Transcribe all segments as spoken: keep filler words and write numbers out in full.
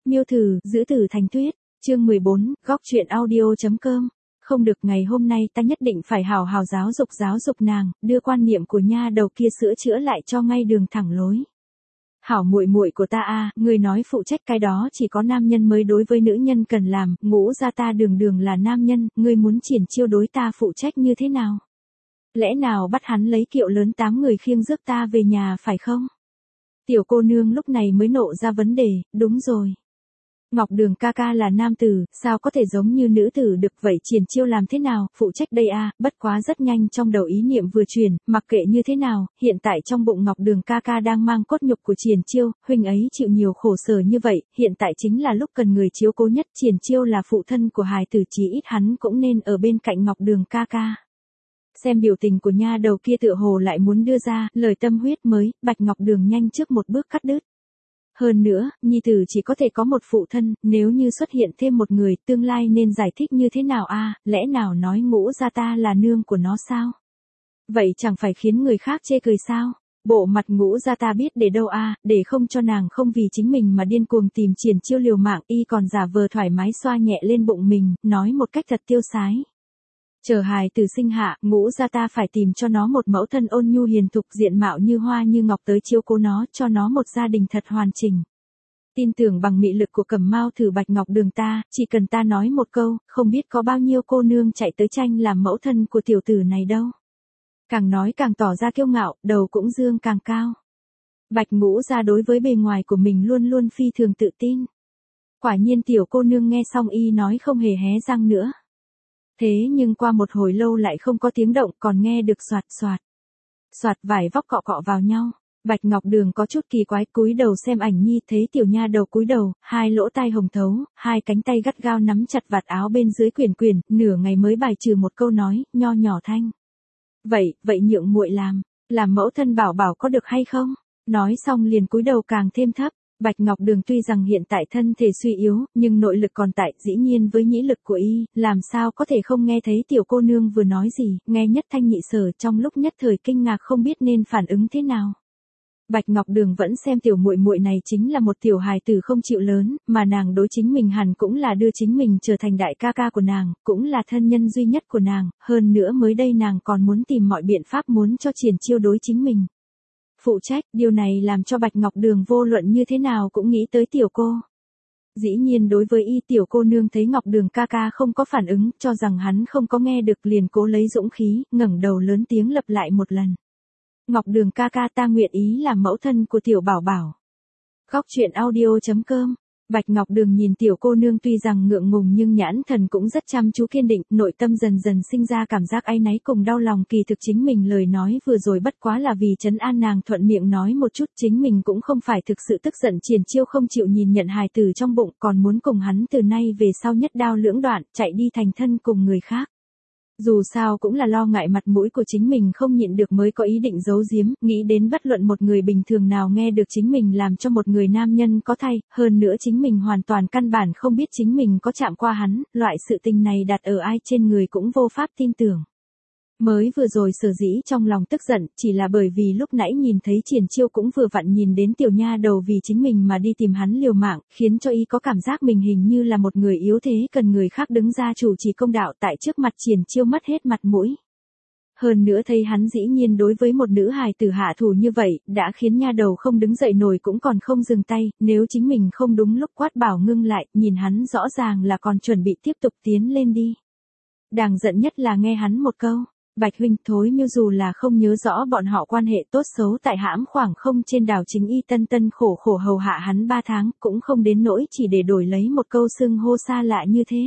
Miêu thử, giữ tử thành tuyết, chương mười bốn, góc truyện audio.com. Không được, ngày hôm nay ta nhất định phải hào hào giáo dục giáo dục nàng, đưa quan niệm của nha đầu kia sửa chữa lại cho ngay đường thẳng lối. Hảo muội muội của ta a, người nói phụ trách cái đó chỉ có nam nhân mới đối với nữ nhân cần làm, Ngũ gia ta đường đường là nam nhân, ngươi muốn triển chiêu đối ta phụ trách như thế nào? Lẽ nào bắt hắn lấy kiệu lớn tám người khiêng rước ta về nhà phải không? Tiểu cô nương lúc này mới nộ ra vấn đề, đúng rồi. Ngọc Đường ca ca là nam tử, sao có thể giống như nữ tử được, vậy triển chiêu làm thế nào, phụ trách đây a, bất quá rất nhanh trong đầu ý niệm vừa truyền, mặc kệ như thế nào, hiện tại trong bụng Ngọc Đường ca ca đang mang cốt nhục của triển chiêu, huynh ấy chịu nhiều khổ sở như vậy, hiện tại chính là lúc cần người chiếu cố nhất, triển chiêu là phụ thân của hài tử, chí ít hắn cũng nên ở bên cạnh Ngọc Đường ca ca. Xem biểu tình của nha đầu kia tựa hồ lại muốn đưa ra lời tâm huyết mới, Bạch Ngọc Đường nhanh trước một bước cắt đứt. Hơn nữa, nhi tử chỉ có thể có một phụ thân, nếu như xuất hiện thêm một người, tương lai nên giải thích như thế nào a, lẽ nào nói Ngũ gia ta là nương của nó sao? Vậy chẳng phải khiến người khác chê cười sao? Bộ mặt Ngũ gia ta biết để đâu a, để không cho nàng không vì chính mình mà điên cuồng tìm triển chiêu liều mạng, y còn giả vờ thoải mái xoa nhẹ lên bụng mình, nói một cách thật tiêu sái. Chờ hài tử sinh hạ, Ngũ gia ta phải tìm cho nó một mẫu thân ôn nhu hiền thục, diện mạo như hoa như ngọc tới chiếu cố nó, cho nó một gia đình thật hoàn chỉnh. Tin tưởng bằng mị lực của Cẩm Mao thử Bạch Ngọc Đường ta, chỉ cần ta nói một câu, không biết có bao nhiêu cô nương chạy tới tranh làm mẫu thân của tiểu tử này đâu. Càng nói càng tỏ ra kiêu ngạo, đầu cũng dương càng cao. Bạch Ngũ gia đối với bề ngoài của mình luôn luôn phi thường tự tin. Quả nhiên tiểu cô nương nghe xong y nói không hề hé răng nữa. Thế nhưng qua một hồi lâu lại không có tiếng động, còn nghe được soạt soạt. Soạt vải vóc cọ cọ vào nhau. Bạch Ngọc Đường có chút kỳ quái, cúi đầu xem ảnh nhi, thấy tiểu nha đầu cúi đầu, hai lỗ tai hồng thấu, hai cánh tay gắt gao nắm chặt vạt áo bên dưới quyển quyển, nửa ngày mới bài trừ một câu nói, nho nhỏ thanh. Vậy, vậy nhượng muội làm, làm mẫu thân bảo bảo có được hay không? Nói xong liền cúi đầu càng thêm thấp. Bạch Ngọc Đường tuy rằng hiện tại thân thể suy yếu, nhưng nội lực còn tại, dĩ nhiên với nhĩ lực của y, làm sao có thể không nghe thấy tiểu cô nương vừa nói gì, nghe nhất thanh nhị sở, trong lúc nhất thời kinh ngạc không biết nên phản ứng thế nào. Bạch Ngọc Đường vẫn xem tiểu muội muội này chính là một tiểu hài tử không chịu lớn, mà nàng đối chính mình hẳn cũng là đưa chính mình trở thành đại ca ca của nàng, cũng là thân nhân duy nhất của nàng, hơn nữa mới đây nàng còn muốn tìm mọi biện pháp muốn cho triển chiêu đối chính mình. Phụ trách, điều này làm cho Bạch Ngọc Đường vô luận như thế nào cũng nghĩ tới tiểu cô. Dĩ nhiên đối với y, tiểu cô nương thấy Ngọc Đường ca ca không có phản ứng, cho rằng hắn không có nghe được, liền cố lấy dũng khí, ngẩng đầu lớn tiếng lặp lại một lần. Ngọc Đường ca ca, ta nguyện ý làm mẫu thân của tiểu bảo bảo. Góc truyện audio.com. Bạch Ngọc Đường nhìn tiểu cô nương tuy rằng ngượng ngùng nhưng nhãn thần cũng rất chăm chú kiên định, nội tâm dần dần sinh ra cảm giác áy náy cùng đau lòng, kỳ thực chính mình lời nói vừa rồi bất quá là vì trấn an nàng, thuận miệng nói một chút, chính mình cũng không phải thực sự tức giận triển chiêu không chịu nhìn nhận hài tử trong bụng, còn muốn cùng hắn từ nay về sau nhất đao lưỡng đoạn, chạy đi thành thân cùng người khác. Dù sao cũng là lo ngại mặt mũi của chính mình không nhịn được mới có ý định giấu giếm, nghĩ đến bất luận một người bình thường nào nghe được chính mình làm cho một người nam nhân có thai, hơn nữa chính mình hoàn toàn căn bản không biết chính mình có chạm qua hắn, loại sự tình này đặt ở ai trên người cũng vô pháp tin tưởng. Mới vừa rồi sở dĩ trong lòng tức giận, chỉ là bởi vì lúc nãy nhìn thấy triển chiêu cũng vừa vặn nhìn đến tiểu nha đầu vì chính mình mà đi tìm hắn liều mạng, khiến cho y có cảm giác mình hình như là một người yếu thế cần người khác đứng ra chủ trì công đạo, tại trước mặt triển chiêu mất hết mặt mũi. Hơn nữa thấy hắn dĩ nhiên đối với một nữ hài tử hạ thủ như vậy, đã khiến nha đầu không đứng dậy nổi cũng còn không dừng tay, nếu chính mình không đúng lúc quát bảo ngưng lại, nhìn hắn rõ ràng là còn chuẩn bị tiếp tục tiến lên đi. Đáng giận nhất là nghe hắn một câu. Bạch huynh, thối miêu dù là không nhớ rõ bọn họ quan hệ tốt xấu tại hãm khoảng không trên đảo chính y tân tân khổ khổ hầu hạ hắn ba tháng, cũng không đến nỗi chỉ để đổi lấy một câu xưng hô xa lạ như thế.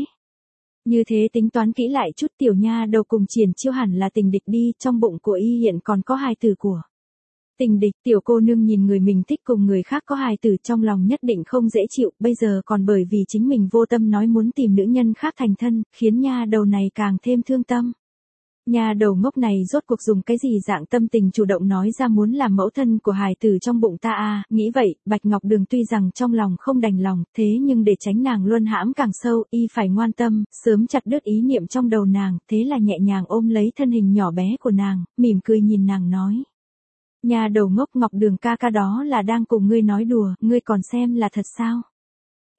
Như thế tính toán kỹ lại chút, tiểu nha đầu cùng triển chiêu hẳn là tình địch đi, trong bụng của y hiện còn có hài tử của. Tình địch, tiểu cô nương nhìn người mình thích cùng người khác có hài tử trong lòng nhất định không dễ chịu, bây giờ còn bởi vì chính mình vô tâm nói muốn tìm nữ nhân khác thành thân, khiến nha đầu này càng thêm thương tâm. Nhà đầu ngốc này rốt cuộc dùng cái gì dạng tâm tình chủ động nói ra muốn làm mẫu thân của hài tử trong bụng ta a, nghĩ vậy, Bạch Ngọc Đường tuy rằng trong lòng không đành lòng, thế nhưng để tránh nàng luân hãm càng sâu, y phải ngoan tâm, sớm chặt đứt ý niệm trong đầu nàng, thế là nhẹ nhàng ôm lấy thân hình nhỏ bé của nàng, mỉm cười nhìn nàng nói. Nhà đầu ngốc, Ngọc Đường ca ca đó là đang cùng ngươi nói đùa, ngươi còn xem là thật sao?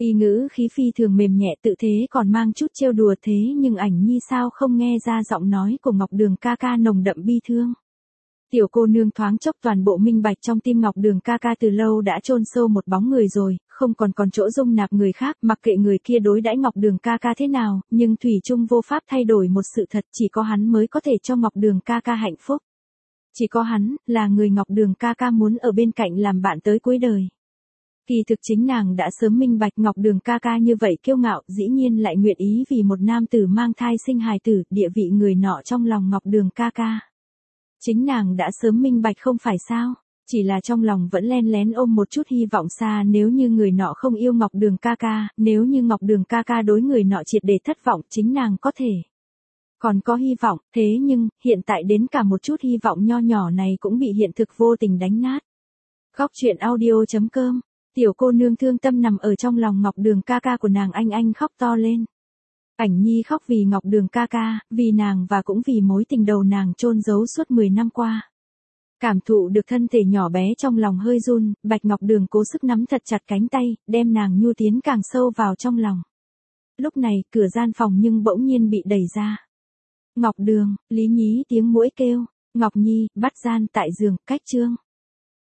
Y ngữ khí phi thường mềm nhẹ tự thế còn mang chút trêu đùa thế nhưng ảnh nhi sao không nghe ra giọng nói của Ngọc Đường ca ca nồng đậm bi thương. Tiểu cô nương thoáng chốc toàn bộ minh bạch trong tim Ngọc Đường ca ca từ lâu đã chôn sâu một bóng người rồi, không còn còn chỗ dung nạp người khác, mặc kệ người kia đối đãi Ngọc Đường ca ca thế nào, nhưng thủy chung vô pháp thay đổi một sự thật, chỉ có hắn mới có thể cho Ngọc Đường ca ca hạnh phúc. Chỉ có hắn là người Ngọc Đường ca ca muốn ở bên cạnh làm bạn tới cuối đời. Kỳ thực chính nàng đã sớm minh bạch Ngọc Đường ca ca như vậy kiêu ngạo, dĩ nhiên lại nguyện ý vì một nam tử mang thai sinh hài tử, địa vị người nọ trong lòng Ngọc Đường ca ca. Chính nàng đã sớm minh bạch không phải sao, chỉ là trong lòng vẫn len lén ôm một chút hy vọng xa nếu như người nọ không yêu Ngọc Đường ca ca, nếu như Ngọc Đường ca ca đối người nọ triệt để thất vọng, chính nàng có thể còn có hy vọng, thế nhưng, hiện tại đến cả một chút hy vọng nho nhỏ này cũng bị hiện thực vô tình đánh nát. Góc truyện audio chấm com, tiểu cô nương thương tâm nằm ở trong lòng Ngọc Đường ca ca của nàng anh anh khóc to lên. Ảnh nhi khóc vì Ngọc Đường ca ca, vì nàng và cũng vì mối tình đầu nàng chôn giấu suốt mười năm qua. Cảm thụ được thân thể nhỏ bé trong lòng hơi run, Bạch Ngọc Đường cố sức nắm thật chặt cánh tay, đem nàng nhu tiến càng sâu vào trong lòng. Lúc này, cửa gian phòng nhưng bỗng nhiên bị đẩy ra. Ngọc Đường, Lý Nhí tiếng muỗi kêu, Ngọc Nhi, bắt gian tại giường, cách trương.